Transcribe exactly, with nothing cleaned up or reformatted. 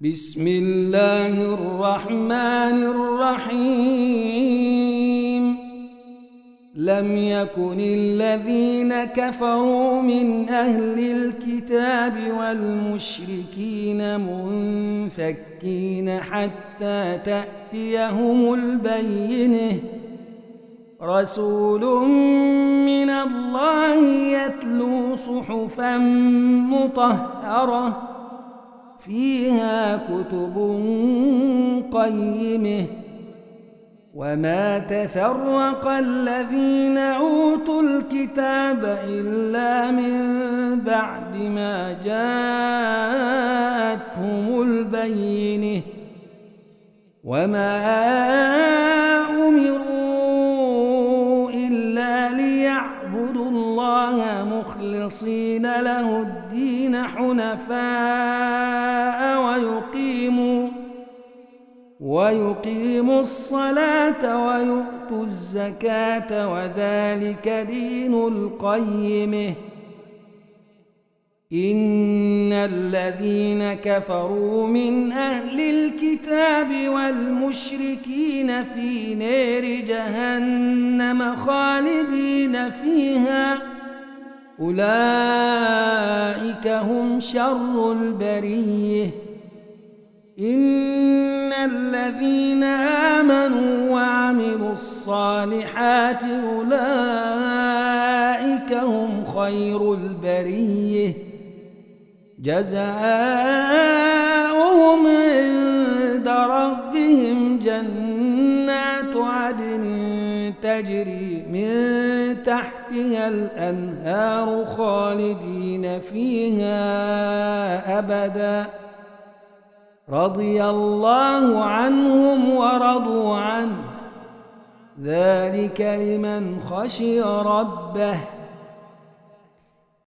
بسم الله الرحمن الرحيم لم يكن الذين كفروا من أهل الكتاب والمشركين منفكين حتى تأتيهم البينة رسول من الله يتلو صحفا مطهرة فيها كتب قيمة وما تفرق الذين أوتوا الكتاب إلا من بعد ما جاءتهم البينة وما أمروا إلا ليعبدوا الله مخلصين له الدين حنفاء ويقيموا ويقيموا الصلاة ويؤتوا الزكاة وذلك دين القيمة إن الذين كفروا من أهل الكتاب والمشركين في نار جهنم خالدين فيها أولئك هم شر البرية إن الذين آمنوا وعملوا الصالحات أولئك هم خير البرية جزاؤهم عند ربهم جنات عدن تجري من تحتها الأنهار خالدين فيها أبدا رضي الله عنهم ورضوا عنه ذلك لمن خشي ربه